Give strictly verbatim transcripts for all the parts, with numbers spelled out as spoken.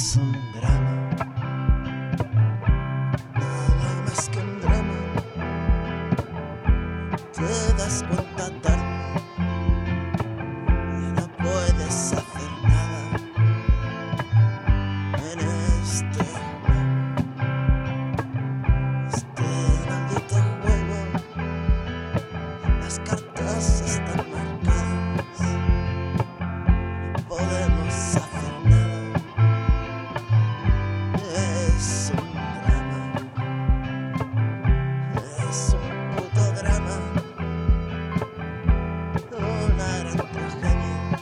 es un drama, nada más que un drama. Te das cuenta tarde, ya no puedes hacer nada en este juego, este maldito juego. Las cartas están marcadas, no podemos hacer nada. Es un drama, es un puto drama, una gran tragedia.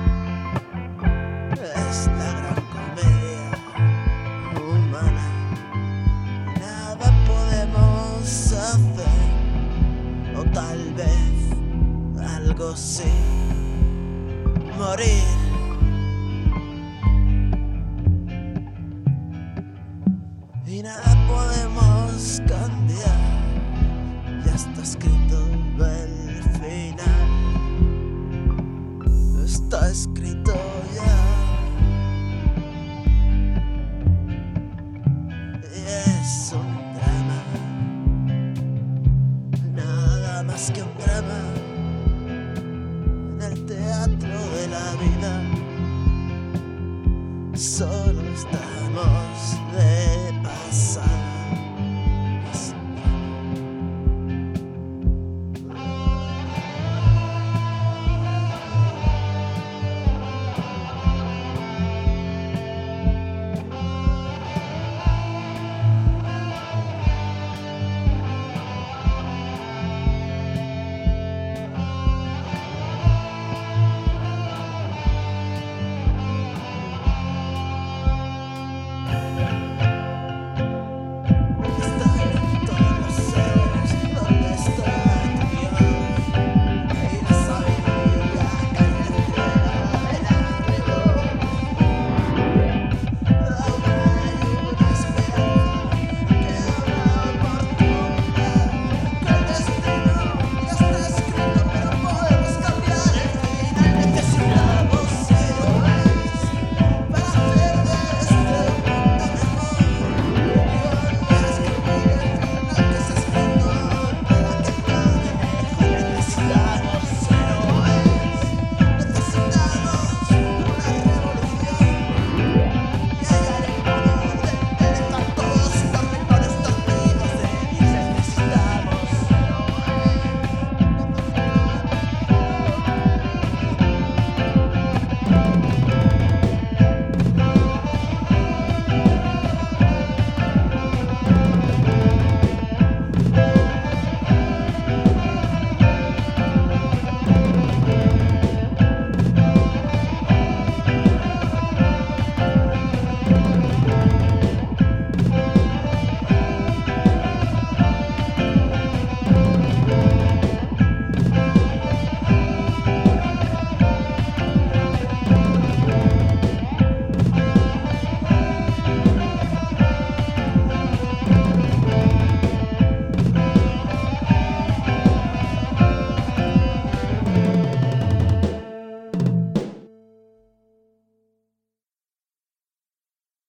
Es la gran comedia humana. Nada podemos hacer, o tal vez algo sí, morir. Y nada podemos cambiar, ya está escrito el final, está escrito ya. Y es un drama, nada más que un drama, en el teatro de la vida. Soy